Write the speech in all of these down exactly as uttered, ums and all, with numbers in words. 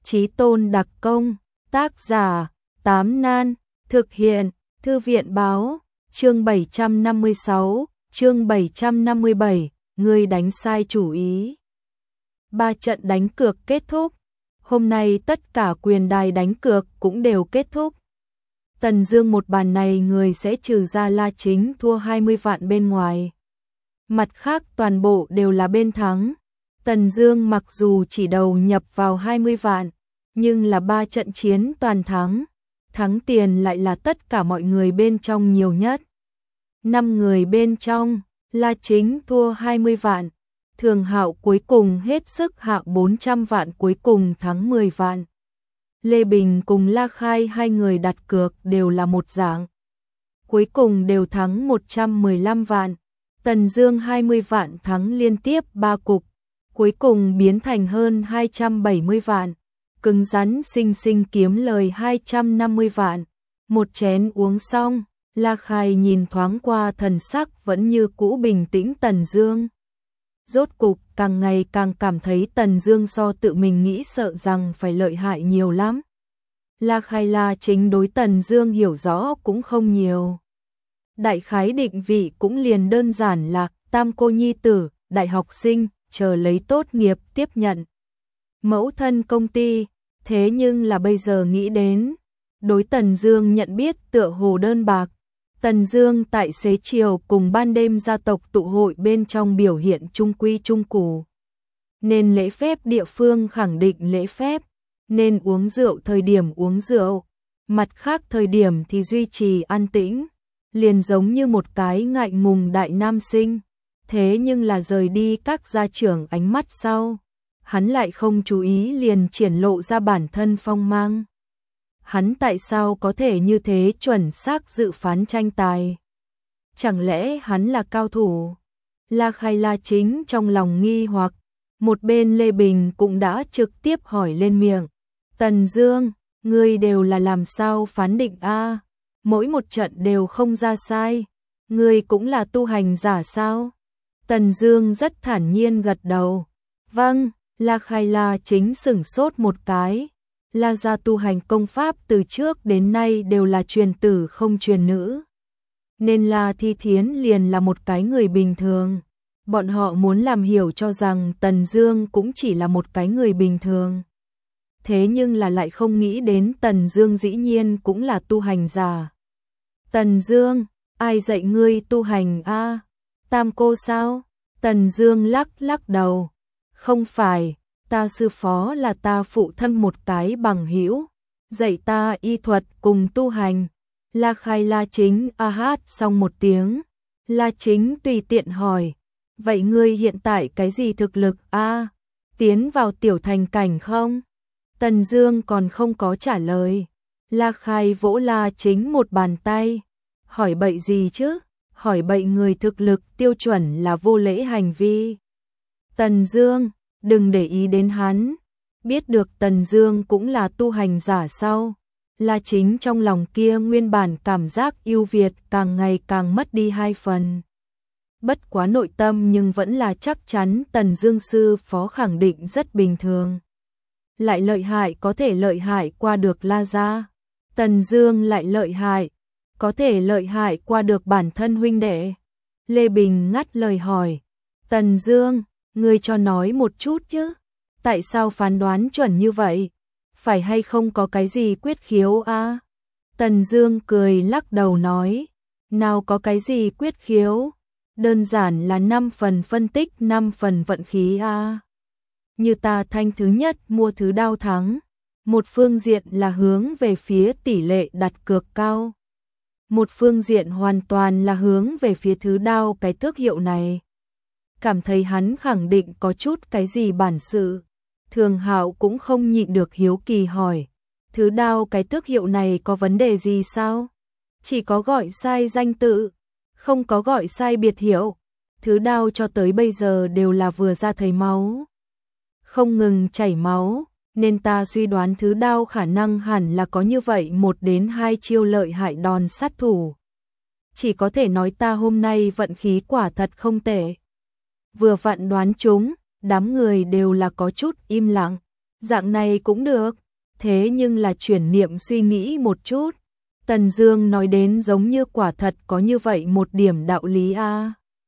Chí Tôn đặc công, tác giả, Tám Nan, thực hiện, Thư viện báo, chương bảy trăm năm mươi sáu, chương bảy trăm năm mươi bảy, ngươi đánh sai chủ ý. Ba trận đánh cược kết thúc. Hôm nay tất cả quyền đài đánh cược cũng đều kết thúc. Tần Dương một bàn này người sẽ trừ ra La Chính thua hai mươi vạn bên ngoài. Mặt khác toàn bộ đều là bên thắng. Tần Dương mặc dù chỉ đầu nhập vào hai mươi vạn, nhưng là ba trận chiến toàn thắng. Thắng tiền lại là tất cả mọi người bên trong nhiều nhất. Năm người bên trong, La Chính thua hai mươi vạn. Thường Hạo cuối cùng hết sức hạ bốn trăm vạn, cuối cùng thắng mười vạn. Lê Bình cùng La Khai hai người đặt cược đều là một dạng. Cuối cùng đều thắng một trăm mười lăm vạn. Tần Dương hai mươi vạn thắng liên tiếp ba cục, cuối cùng biến thành hơn hai trăm bảy mươi vạn. Cứng rắn xinh xinh kiếm lời hai trăm năm mươi vạn. Một chén uống xong, La Khai nhìn thoáng qua thần sắc vẫn như cũ bình tĩnh Tần Dương. Rốt cục càng ngày càng cảm thấy Tần Dương so tự mình nghĩ sợ rằng phải lợi hại nhiều lắm. La Khai La Chính đối Tần Dương hiểu rõ cũng không nhiều. Đại khái định vị cũng liền đơn giản là tam cô nhi tử, đại học sinh, chờ lấy tốt nghiệp tiếp nhận. Mẫu thân công ty, thế nhưng là bây giờ nghĩ đến, đối Tần Dương nhận biết tựa hồ đơn bạc. Tần Dương tại xế chiều cùng ban đêm gia tộc tụ hội bên trong biểu hiện trung quy trung củ. Nên lễ phép địa phương khẳng định lễ phép, nên uống rượu thời điểm uống rượu, mặt khác thời điểm thì duy trì an tĩnh, liền giống như một cái ngại ngùng đại nam sinh. Thế nhưng là rời đi các gia trưởng ánh mắt sau, hắn lại không chú ý liền triển lộ ra bản thân phong mang. Hắn tại sao có thể như thế chuẩn xác dự phán tranh tài? Chẳng lẽ hắn là cao thủ? La Khai La Chính trong lòng nghi hoặc, một bên Lê Bình cũng đã trực tiếp hỏi lên miệng. Tần Dương, ngươi đều là làm sao phán định a? Mỗi một trận đều không ra sai, ngươi cũng là tu hành giả sao? Tần Dương rất thản nhiên gật đầu. Vâng. La Khai La Chính sửng sốt một cái. La gia tu hành công pháp từ trước đến nay đều là truyền tử không truyền nữ. Nên La Thi Thiến liền là một cái người bình thường. Bọn họ muốn làm hiểu cho rằng Tần Dương cũng chỉ là một cái người bình thường. Thế nhưng là lại không nghĩ đến Tần Dương dĩ nhiên cũng là tu hành giả. Tần Dương, ai dạy ngươi tu hành a? À? Tam cô sao? Tần Dương lắc lắc đầu. Không phải, ta sư phó là ta phụ thân một cái bằng hữu, dạy ta y thuật cùng tu hành. La Khai La Chính a hát xong một tiếng. La Chính tùy tiện hỏi, vậy ngươi hiện tại cái gì thực lực a? À? Tiến vào tiểu thành cảnh không? Tần Dương còn không có trả lời. La Khai vỗ La Chính một bàn tay. Hỏi bậy gì chứ? Hỏi bậy người thực lực tiêu chuẩn là vô lễ hành vi. Tần Dương, đừng để ý đến hắn. Biết được Tần Dương cũng là tu hành giả sau, La Chính trong lòng kia nguyên bản cảm giác yêu Việt càng ngày càng mất đi hai phần. Bất quá nội tâm nhưng vẫn là chắc chắn Tần Dương sư phó khẳng định rất bình thường. Lại lợi hại có thể lợi hại qua được La gia. Tần Dương lại lợi hại, có thể lợi hại qua được bản thân huynh đệ. Lê Bình ngắt lời hỏi, Tần Dương, ngươi cho nói một chút chứ, tại sao phán đoán chuẩn như vậy? Phải hay không có cái gì quyết khiếu a? À? Tần Dương cười lắc đầu nói, nào có cái gì quyết khiếu, đơn giản là năm phần phân tích, năm phần vận khí a. À? Như ta thanh thứ nhất mua thứ đao thắng, một phương diện là hướng về phía tỷ lệ đặt cược cao, một phương diện hoàn toàn là hướng về phía thứ đao cái tước hiệu này. Cảm thấy hắn khẳng định có chút cái gì bản sự. Thường Hạo cũng không nhịn được hiếu kỳ hỏi, thứ đao cái tước hiệu này có vấn đề gì sao? Chỉ có gọi sai danh tự, không có gọi sai biệt hiệu. Thứ đao cho tới bây giờ đều là vừa ra thấy máu, không ngừng chảy máu, nên ta suy đoán thứ đao khả năng hẳn là có như vậy một đến hai chiêu lợi hại đòn sát thủ. Chỉ có thể nói ta hôm nay vận khí quả thật không tệ. Vừa vặn đoán chúng, đám người đều là có chút im lặng. Dạng này cũng được, thế nhưng là chuyển niệm suy nghĩ một chút. Tần Dương nói đến giống như quả thật có như vậy một điểm đạo lý a. À.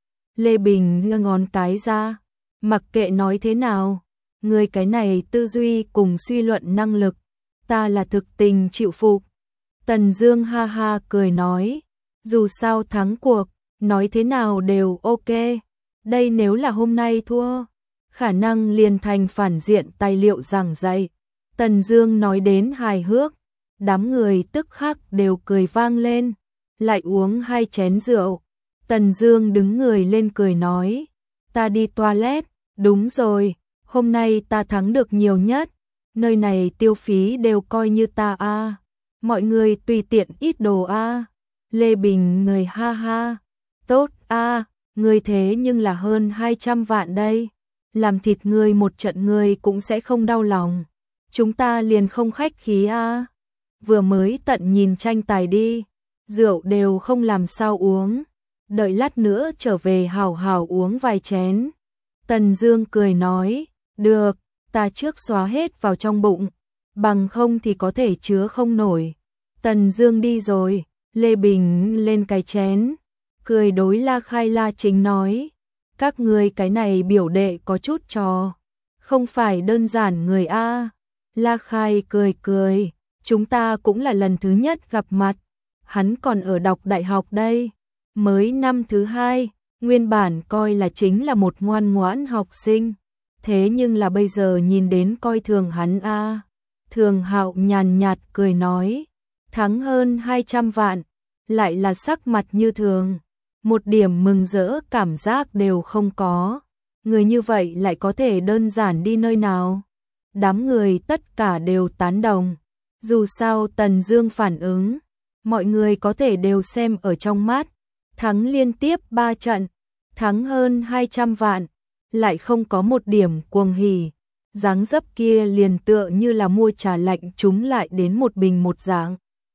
Lê Bình giơ ngón cái ra, mặc kệ nói thế nào, người cái này tư duy cùng suy luận năng lực, ta là thực tình chịu phục. Tần Dương ha ha cười nói, dù sao thắng cuộc, nói thế nào đều ok. Đây nếu là hôm nay thua, khả năng liền thành phản diện tài liệu giảng dạy. Tần Dương nói đến hài hước, đám người tức khắc đều cười vang lên, lại uống hai chén rượu. Tần Dương đứng người lên cười nói, ta đi toilet, đúng rồi, hôm nay ta thắng được nhiều nhất, nơi này tiêu phí đều coi như ta a, à. Mọi người tùy tiện ít đồ a. À. Lê Bình người ha ha, tốt a, à, người thế nhưng là hơn hai trăm vạn đây, làm thịt người một trận người cũng sẽ không đau lòng, chúng ta liền không khách khí a. À. Vừa mới tận nhìn tranh tài đi, rượu đều không làm sao uống, đợi lát nữa trở về hào hào uống vài chén. Tần Dương cười nói, được, ta trước xóa hết vào trong bụng, bằng không thì có thể chứa không nổi. Tần Dương đi rồi, Lê Bình lên cái chén, cười đối La Khai La Chính nói, các ngươi cái này biểu đệ có chút trò, không phải đơn giản người a. La Khai cười cười, chúng ta cũng là lần thứ nhất gặp mặt, hắn còn ở đọc đại học đây, mới năm thứ hai, nguyên bản coi là chính là một ngoan ngoãn học sinh, thế nhưng là bây giờ nhìn đến coi thường hắn a. À. Thường Hạo nhàn nhạt cười nói, thắng hơn hai trăm vạn, lại là sắc mặt như thường, một điểm mừng rỡ cảm giác đều không có, người như vậy lại có thể đơn giản đi nơi nào. Đám người tất cả đều tán đồng, dù sao Tần Dương phản ứng, mọi người có thể đều xem ở trong mắt, thắng liên tiếp ba trận, thắng hơn hai trăm vạn, lại không có một điểm cuồng hỉ, dáng dấp kia liền tựa như là mua trà lạnh chúng lại đến một bình một dạng.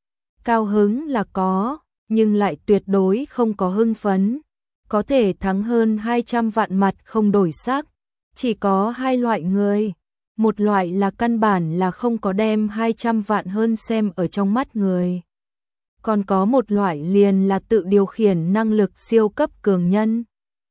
Cao hứng là có, nhưng lại tuyệt đối không có hưng phấn, có thể thắng hơn hai trăm vạn mặt không đổi sắc, chỉ có hai loại người. Một loại là căn bản là không có đem hai trăm vạn hơn xem ở trong mắt người. Còn có một loại liền là tự điều khiển năng lực siêu cấp cường nhân.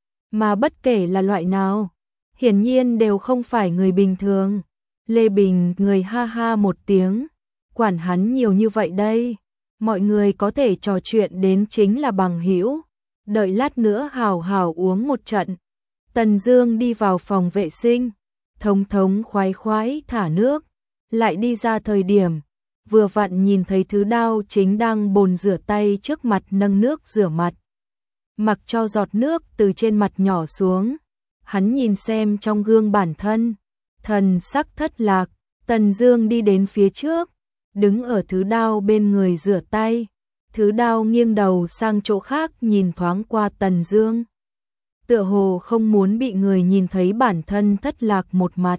Mà bất kể là loại nào, hiển nhiên đều không phải người bình thường. Lê Bình người ha ha một tiếng, quản hắn nhiều như vậy đây. Mọi người có thể trò chuyện đến chính là bằng hữu. Đợi lát nữa hào hào uống một trận. Tần Dương đi vào phòng vệ sinh, thống thống khoái khoái thả nước, lại đi ra thời điểm, vừa vặn nhìn thấy Thứ Đao chính đang bồn rửa tay trước mặt nâng nước rửa mặt. Mặc cho giọt nước từ trên mặt nhỏ xuống, hắn nhìn xem trong gương bản thân, thần sắc thất lạc. Tần Dương đi đến phía trước, đứng ở Thứ Đao bên người rửa tay. Thứ Đao nghiêng đầu sang chỗ khác nhìn thoáng qua Tần Dương, tựa hồ không muốn bị người nhìn thấy bản thân thất lạc một mặt.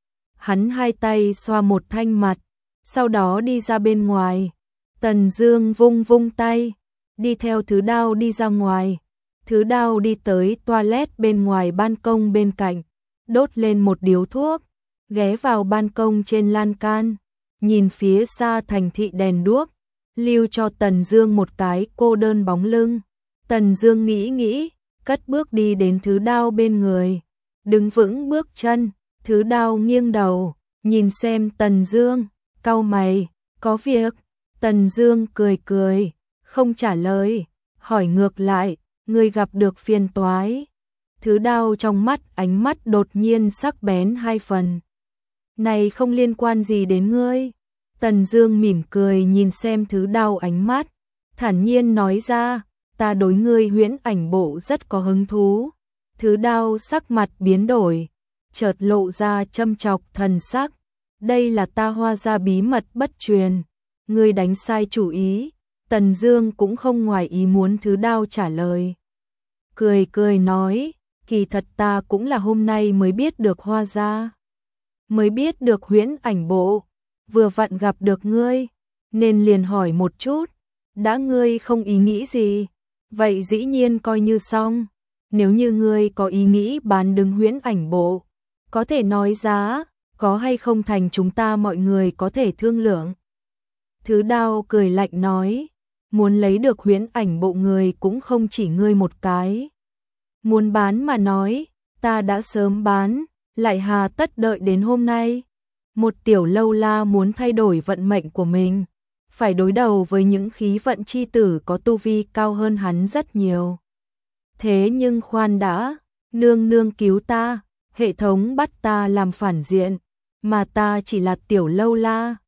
Hắn hai tay xoa một thanh mặt, sau đó đi ra bên ngoài. Tần Dương vung vung tay, đi theo Thứ Đao đi ra ngoài. Thứ Đao đi tới toilet bên ngoài ban công bên cạnh, đốt lên một điếu thuốc, ghé vào ban công trên lan can, nhìn phía xa thành thị đèn đuốc, lưu cho Tần Dương một cái cô đơn bóng lưng. Tần Dương nghĩ nghĩ, cất bước đi đến Thứ Đao bên người, đứng vững bước chân. Thứ Đao nghiêng đầu, nhìn xem Tần Dương, cau mày, có việc? Tần Dương cười cười, không trả lời, hỏi ngược lại, ngươi gặp được phiền toái? Thứ Đao trong mắt ánh mắt đột nhiên sắc bén hai phần. Này không liên quan gì đến ngươi. Tần Dương mỉm cười nhìn xem Thứ Đao ánh mắt, thản nhiên nói ra, ta đối ngươi huyễn ảnh bộ rất có hứng thú. Thứ Đao sắc mặt biến đổi, chợt lộ ra châm chọc thần sắc, đây là ta Hoa gia bí mật bất truyền, ngươi đánh sai chủ ý. Tần Dương cũng không ngoài ý muốn Thứ Đao trả lời, cười cười nói, kỳ thật ta cũng là hôm nay mới biết được Hoa gia, mới biết được huyễn ảnh bộ, vừa vặn gặp được ngươi, nên liền hỏi một chút, đã ngươi không ý nghĩ gì, vậy dĩ nhiên coi như xong, nếu như ngươi có ý nghĩ bán đứng huyễn ảnh bộ, có thể nói giá, có hay không thành chúng ta mọi người có thể thương lượng. Thứ Đao cười lạnh nói, muốn lấy được huyễn ảnh bộ người cũng không chỉ ngươi một cái. Muốn bán mà nói, ta đã sớm bán, lại hà tất đợi đến hôm nay. Một tiểu lâu la muốn thay đổi vận mệnh của mình, phải đối đầu với những khí vận chi tử có tu vi cao hơn hắn rất nhiều. Thế nhưng khoan đã, nương nương cứu ta, hệ thống bắt ta làm phản diện, mà ta chỉ là tiểu lâu la,